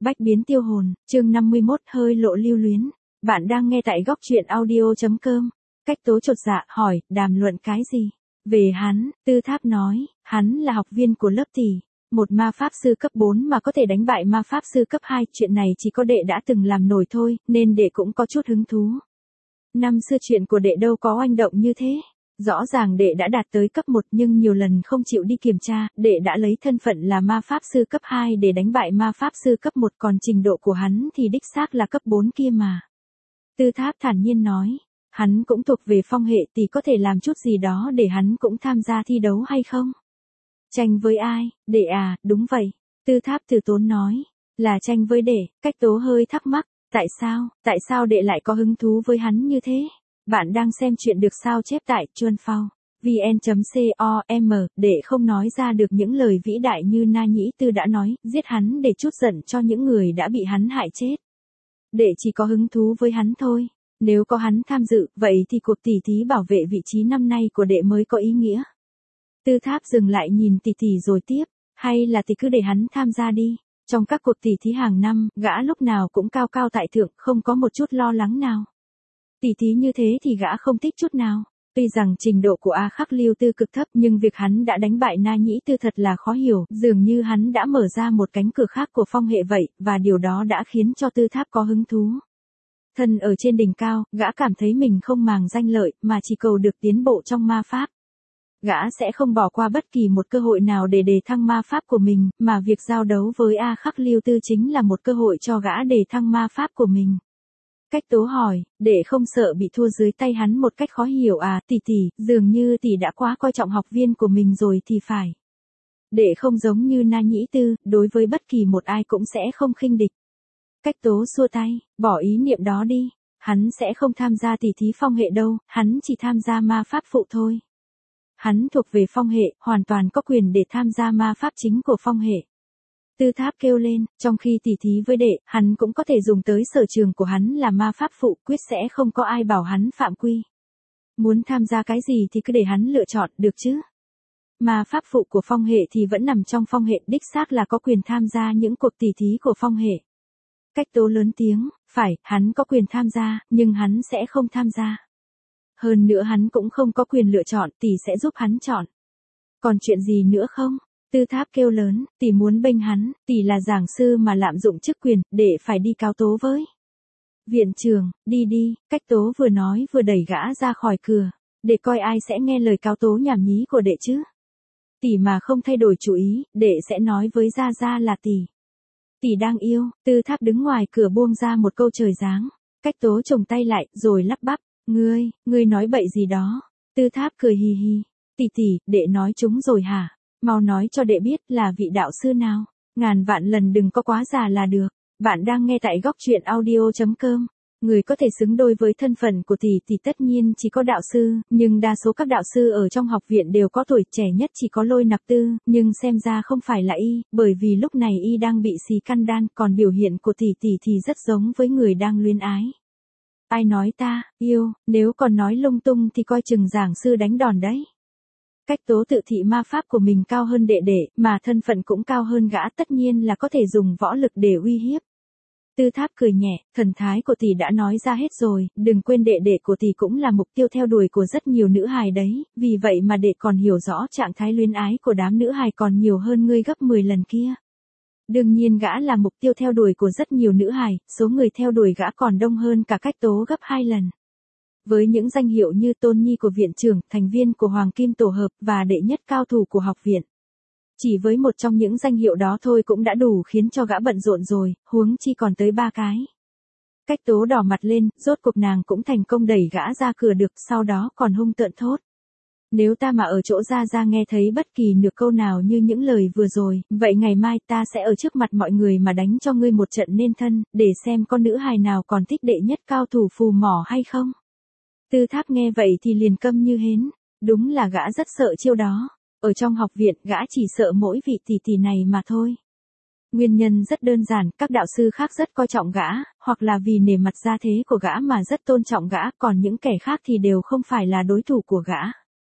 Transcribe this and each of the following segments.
Bách biến tiêu hồn, chương 51 hơi lộ lưu luyến. Bạn đang nghe tại góc truyện audio.com. Cách Tố chột dạ hỏi, đàm luận cái gì? Về hắn, Tư Tháp nói, hắn là học viên của lớp tỷ. Một ma pháp sư cấp 4 mà có thể đánh bại ma pháp sư cấp 2, chuyện này chỉ có đệ đã từng làm nổi thôi, nên đệ cũng có chút hứng thú. Năm xưa chuyện của đệ đâu có oanh động như thế. Rõ ràng đệ đã đạt tới cấp 1 nhưng nhiều lần không chịu đi kiểm tra, đệ đã lấy thân phận là ma pháp sư cấp 2 để đánh bại ma pháp sư cấp 1, còn trình độ của hắn thì đích xác là cấp 4 kia mà. Tư Tháp thản nhiên nói, hắn cũng thuộc về phong hệ thì có thể làm chút gì đó để hắn cũng tham gia thi đấu hay không? Tranh với ai? Đệ à, đúng vậy. Tư Tháp từ tốn nói, là tranh với đệ. Cách Tố hơi thắc mắc, tại sao đệ lại có hứng thú với hắn như thế? Bạn đang xem chuyện được sao chép tại Chuanphao vn.com, để không nói ra được những lời vĩ đại như Na Nhĩ Tư đã nói, giết hắn để chút giận cho những người đã bị hắn hại chết. Đệ chỉ có hứng thú với hắn thôi. Nếu có hắn tham dự, vậy thì cuộc tỉ thí bảo vệ vị trí năm nay của đệ mới có ý nghĩa. Tư Tháp dừng lại nhìn tỉ tỉ rồi tiếp, hay là thì cứ để hắn tham gia đi. Trong các cuộc tỉ thí hàng năm, gã lúc nào cũng cao cao tại thượng, không có một chút lo lắng nào. Tỉ thí như thế thì gã không thích chút nào. Tuy rằng trình độ của A Khắc Lưu Tư cực thấp nhưng việc hắn đã đánh bại Na Nhĩ Tư thật là khó hiểu, dường như hắn đã mở ra một cánh cửa khác của phong hệ vậy, và điều đó đã khiến cho Tư Tháp có hứng thú. Thân ở trên đỉnh cao, gã cảm thấy mình không màng danh lợi, mà chỉ cầu được tiến bộ trong ma pháp. Gã sẽ không bỏ qua bất kỳ một cơ hội nào để đề thăng ma pháp của mình, mà việc giao đấu với A Khắc Lưu Tư chính là một cơ hội cho gã đề thăng ma pháp của mình. Cách Tố hỏi, để không sợ bị thua dưới tay hắn một cách khó hiểu à? Tỷ, dường như tỷ đã quá coi trọng học viên của mình rồi thì phải. Để không giống như Na Nhĩ Tư, đối với bất kỳ một ai cũng sẽ không khinh địch. Cách Tố xua tay, bỏ ý niệm đó đi. Hắn sẽ không tham gia tỉ thí phong hệ đâu, hắn chỉ tham gia ma pháp phụ thôi. Hắn thuộc về phong hệ, hoàn toàn có quyền để tham gia ma pháp chính của phong hệ. Tư Tháp kêu lên, trong khi tỉ thí với đệ, hắn cũng có thể dùng tới sở trường của hắn là ma pháp phụ, quyết sẽ không có ai bảo hắn phạm quy. Muốn tham gia cái gì thì cứ để hắn lựa chọn, được chứ? Ma pháp phụ của phong hệ thì vẫn nằm trong phong hệ, đích xác là có quyền tham gia những cuộc tỉ thí của phong hệ. Cách Tố lớn tiếng, phải, hắn có quyền tham gia, nhưng hắn sẽ không tham gia. Hơn nữa hắn cũng không có quyền lựa chọn, tỷ sẽ giúp hắn chọn. Còn chuyện gì nữa không? Tư Tháp kêu lớn, tỷ muốn bênh hắn, tỷ là giảng sư mà lạm dụng chức quyền, để phải đi cáo tố với viện trưởng. Đi, Cách Tố vừa nói vừa đẩy gã ra khỏi cửa, để coi ai sẽ nghe lời cáo tố nhảm nhí của đệ chứ. Tỷ mà không thay đổi chủ ý, đệ sẽ nói với Gia Gia là tỷ đang yêu. Tư Tháp đứng ngoài cửa buông ra một câu trời giáng. Cách Tố chồng tay lại, rồi lắp bắp, ngươi nói bậy gì đó? Tư Tháp cười hì hì, tỷ, đệ nói chúng rồi hả? Mau nói cho đệ biết là vị đạo sư nào. Ngàn vạn lần đừng có quá già là được. Bạn đang nghe tại góc truyện audio.com. Người có thể xứng đôi với thân phận của tỷ thì tất nhiên chỉ có đạo sư, nhưng đa số các đạo sư ở trong học viện đều có tuổi, trẻ nhất chỉ có Lôi Nặc Tư, nhưng xem ra không phải là y, bởi vì lúc này y đang bị xì căn đan, còn biểu hiện của tỷ thì rất giống với người đang luyến ái. Ai nói ta yêu, nếu còn nói lung tung thì coi chừng giảng sư đánh đòn đấy. Cách Tố tự thị ma pháp của mình cao hơn đệ, mà thân phận cũng cao hơn gã, tất nhiên là có thể dùng võ lực để uy hiếp. Tư Tháp cười nhẹ, thần thái của tỷ đã nói ra hết rồi, đừng quên đệ của tỷ cũng là mục tiêu theo đuổi của rất nhiều nữ hài đấy, vì vậy mà đệ còn hiểu rõ trạng thái luyến ái của đám nữ hài còn nhiều hơn ngươi gấp 10 lần kia. Đương nhiên gã là mục tiêu theo đuổi của rất nhiều nữ hài, số người theo đuổi gã còn đông hơn cả Cách Tố gấp 2 lần. Với những danh hiệu như tôn nhi của viện trưởng, thành viên của Hoàng Kim Tổ hợp và đệ nhất cao thủ của học viện. Chỉ với một trong những danh hiệu đó thôi cũng đã đủ khiến cho gã bận rộn rồi, huống chi còn tới 3 cái. Cách Tố đỏ mặt lên, rốt cuộc nàng cũng thành công đẩy gã ra cửa được, sau đó còn hung tợn thốt. Nếu ta mà ở chỗ Gia nghe thấy bất kỳ nửa câu nào như những lời vừa rồi, vậy ngày mai ta sẽ ở trước mặt mọi người mà đánh cho ngươi một trận nên thân, để xem con nữ hài nào còn thích đệ nhất cao thủ phù mỏ hay không. Tư Tháp nghe vậy thì liền câm như hến, đúng là gã rất sợ chiêu đó. Ở trong học viện, gã chỉ sợ mỗi vị tỷ này mà thôi. Nguyên nhân rất đơn giản, các đạo sư khác rất coi trọng gã, hoặc là vì nể mặt gia thế của gã mà rất tôn trọng gã, còn những kẻ khác thì đều không phải là đối thủ của gã.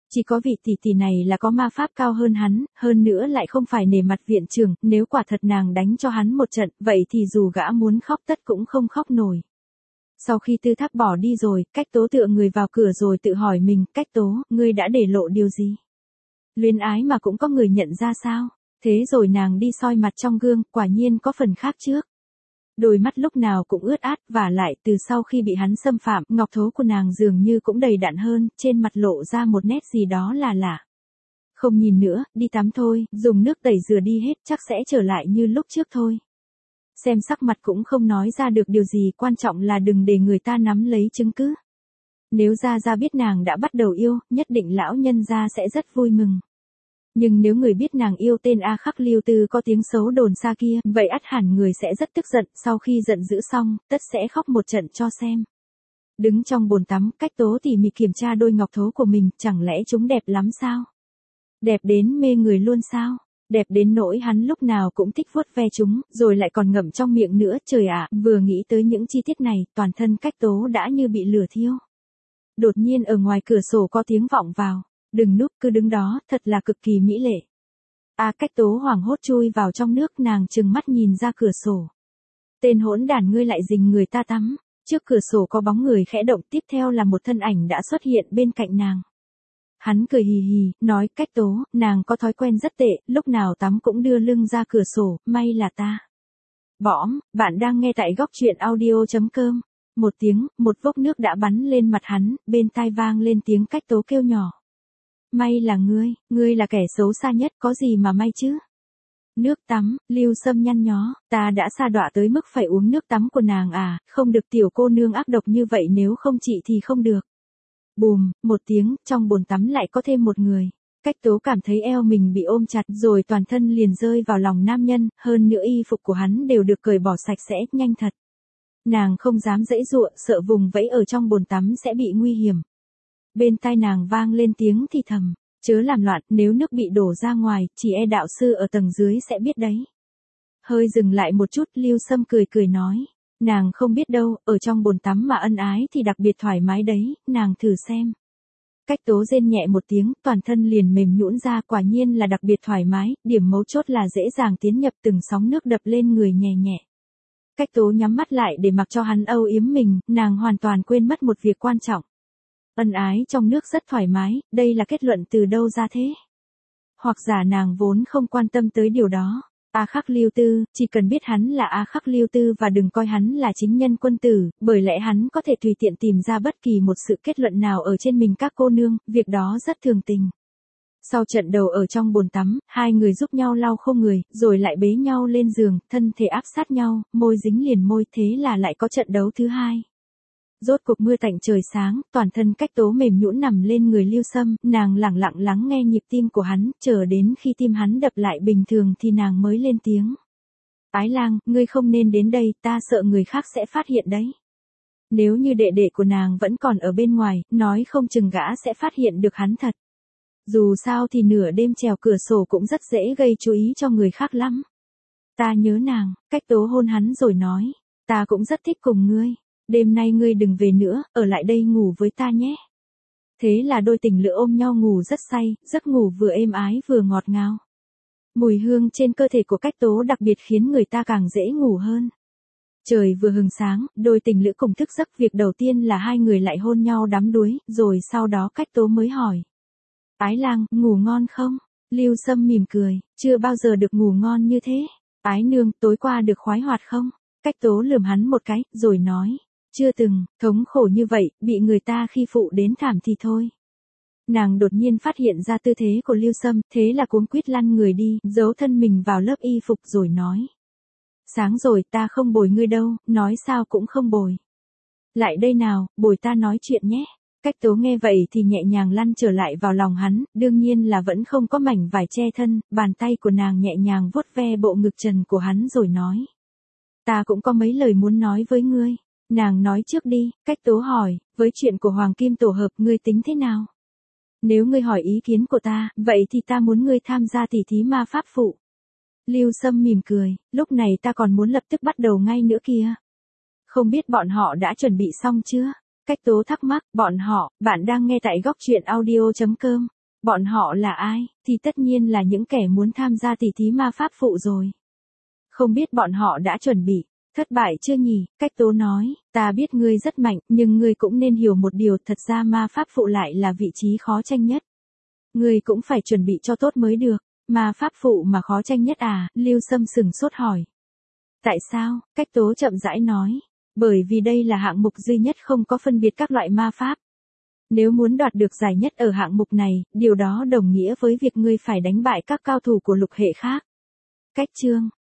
Chỉ có vị tỷ tỷ này là có ma pháp cao hơn hắn, hơn nữa lại không phải nể mặt viện trưởng, nếu quả thật nàng đánh cho hắn một trận, vậy thì dù gã muốn khóc tất cũng không khóc nổi. Sau khi Tư Tháp bỏ đi rồi, Cách Tố tựa người vào cửa rồi tự hỏi mình, Cách Tố, ngươi đã để lộ điều gì? Luyến ái mà cũng có người nhận ra sao? Thế rồi nàng đi soi mặt trong gương, quả nhiên có phần khác trước. Đôi mắt lúc nào cũng ướt át, và lại từ sau khi bị hắn xâm phạm, ngọc thố của nàng dường như cũng đầy đặn hơn, trên mặt lộ ra một nét gì đó là lạ. Không nhìn nữa, đi tắm thôi, dùng nước tẩy rửa đi hết, chắc sẽ trở lại như lúc trước thôi. Xem sắc mặt cũng không nói ra được điều gì, quan trọng là đừng để người ta nắm lấy chứng cứ. Nếu Gia Gia biết nàng đã bắt đầu yêu, nhất định lão nhân gia sẽ rất vui mừng. Nhưng nếu người biết nàng yêu tên A Khắc Lưu Tư có tiếng xấu đồn xa kia, vậy ắt hẳn người sẽ rất tức giận, sau khi giận dữ xong, tất sẽ khóc một trận cho xem. Đứng trong bồn tắm, Cách Tố tỉ mỉ kiểm tra đôi ngọc thố của mình, chẳng lẽ chúng đẹp lắm sao? Đẹp đến mê người luôn sao? Đẹp đến nỗi hắn lúc nào cũng thích vuốt ve chúng, rồi lại còn ngậm trong miệng nữa, trời ạ, vừa nghĩ tới những chi tiết này, toàn thân Cách Tố đã như bị lửa thiêu. Đột nhiên ở ngoài cửa sổ có tiếng vọng vào. Đừng núp, cứ đứng đó, thật là cực kỳ mỹ lệ. Cách Tố hoảng hốt chui vào trong nước, nàng trừng mắt nhìn ra cửa sổ. Tên hỗn đản ngươi lại rình người ta tắm. Trước cửa sổ có bóng người khẽ động, tiếp theo là một thân ảnh đã xuất hiện bên cạnh nàng. Hắn cười hì hì, nói, Cách Tố, nàng có thói quen rất tệ, lúc nào tắm cũng đưa lưng ra cửa sổ, may là ta. Bõm, bạn đang nghe tại góc truyện audio.com. Một tiếng, một vốc nước đã bắn lên mặt hắn, bên tai vang lên tiếng Cách Tố kêu nhỏ. May là ngươi là kẻ xấu xa nhất, có gì mà may chứ? Nước tắm, Lưu Sâm nhăn nhó, ta đã sa đọa tới mức phải uống nước tắm của nàng à, không được tiểu cô nương ác độc như vậy, nếu không chị thì không được. Bùm, một tiếng, trong bồn tắm lại có thêm một người. Cách Tố cảm thấy eo mình bị ôm chặt rồi toàn thân liền rơi vào lòng nam nhân, hơn nữa y phục của hắn đều được cởi bỏ sạch sẽ, nhanh thật. Nàng không dám giãy giụa, sợ vùng vẫy ở trong bồn tắm sẽ bị nguy hiểm. Bên tai nàng vang lên tiếng thì thầm, chớ làm loạn, nếu nước bị đổ ra ngoài, chỉ e đạo sư ở tầng dưới sẽ biết đấy. Hơi dừng lại một chút, Lưu Sâm cười cười nói, nàng không biết đâu, ở trong bồn tắm mà ân ái thì đặc biệt thoải mái đấy, nàng thử xem. Cách Tố rên nhẹ một tiếng, toàn thân liền mềm nhũn ra, quả nhiên là đặc biệt thoải mái, điểm mấu chốt là dễ dàng tiến nhập, từng sóng nước đập lên người nhẹ nhẹ. Cách Tố nhắm mắt lại để mặc cho hắn âu yếm mình, nàng hoàn toàn quên mất một việc quan trọng. Ân ái trong nước rất thoải mái, đây là kết luận từ đâu ra thế? Hoặc giả nàng vốn không quan tâm tới điều đó. A Khắc Lưu Tư, chỉ cần biết hắn là A Khắc Lưu Tư và đừng coi hắn là chính nhân quân tử, bởi lẽ hắn có thể tùy tiện tìm ra bất kỳ một sự kết luận nào ở trên mình các cô nương, việc đó rất thường tình. Sau trận đầu ở trong bồn tắm, hai người giúp nhau lau khô người, rồi lại bế nhau lên giường, thân thể áp sát nhau, môi dính liền môi, thế là lại có trận đấu thứ hai. Rốt cuộc mưa tạnh trời sáng, toàn thân Cách Tố mềm nhũn nằm lên người Lưu Sâm, nàng lẳng lặng lắng nghe nhịp tim của hắn, chờ đến khi tim hắn đập lại bình thường thì nàng mới lên tiếng. Ái Lang, ngươi không nên đến đây, ta sợ người khác sẽ phát hiện đấy. Nếu như đệ đệ của nàng vẫn còn ở bên ngoài, nói không chừng gã sẽ phát hiện được hắn thật. Dù sao thì nửa đêm trèo cửa sổ cũng rất dễ gây chú ý cho người khác lắm. Ta nhớ nàng, Cách Tố hôn hắn rồi nói, ta cũng rất thích cùng ngươi. Đêm nay ngươi đừng về nữa, ở lại đây ngủ với ta nhé. Thế là đôi tình lữ ôm nhau ngủ rất say, giấc ngủ vừa êm ái vừa ngọt ngào. Mùi hương trên cơ thể của Cách Tố đặc biệt khiến người ta càng dễ ngủ hơn. Trời vừa hừng sáng, đôi tình lữ cùng thức giấc, việc đầu tiên là hai người lại hôn nhau đắm đuối, rồi sau đó Cách Tố mới hỏi. Ái Lang, ngủ ngon không? Lưu Sâm mỉm cười, chưa bao giờ được ngủ ngon như thế. Ái nương, tối qua được khoái hoạt không? Cách Tố lườm hắn một cái, rồi nói. Chưa từng, thống khổ như vậy, bị người ta khi phụ đến thảm thì thôi. Nàng đột nhiên phát hiện ra tư thế của Lưu Sâm, thế là cuống quýt lăn người đi, giấu thân mình vào lớp y phục rồi nói. Sáng rồi, ta không bồi ngươi đâu, nói sao cũng không bồi. Lại đây nào, bồi ta nói chuyện nhé. Cách Tố nghe vậy thì nhẹ nhàng lăn trở lại vào lòng hắn, đương nhiên là vẫn không có mảnh vải che thân, bàn tay của nàng nhẹ nhàng vuốt ve bộ ngực trần của hắn rồi nói. Ta cũng có mấy lời muốn nói với ngươi. Nàng nói trước đi, Cách Tố hỏi, với chuyện của Hoàng Kim Tổ Hợp ngươi tính thế nào? Nếu ngươi hỏi ý kiến của ta, vậy thì ta muốn ngươi tham gia tỉ thí ma pháp phụ. Lưu Sâm mỉm cười, lúc này ta còn muốn lập tức bắt đầu ngay nữa kìa. Không biết bọn họ đã chuẩn bị xong chưa? Cách Tố thắc mắc, bọn họ, bạn đang nghe tại góc truyện audio.com. Bọn họ là ai? Thì tất nhiên là những kẻ muốn tham gia tỷ thí ma pháp phụ rồi. Không biết bọn họ đã chuẩn bị. Thất bại chưa nhỉ? Cách Tố nói, ta biết ngươi rất mạnh, nhưng ngươi cũng nên hiểu một điều, thật ra ma pháp phụ lại là vị trí khó tranh nhất. Ngươi cũng phải chuẩn bị cho tốt mới được. Ma pháp phụ mà khó tranh nhất à? Lưu Sâm sừng sốt hỏi. Tại sao? Cách Tố chậm rãi nói. Bởi vì đây là hạng mục duy nhất không có phân biệt các loại ma pháp. Nếu muốn đoạt được giải nhất ở hạng mục này, điều đó đồng nghĩa với việc ngươi phải đánh bại các cao thủ của lục hệ khác. Cách Chương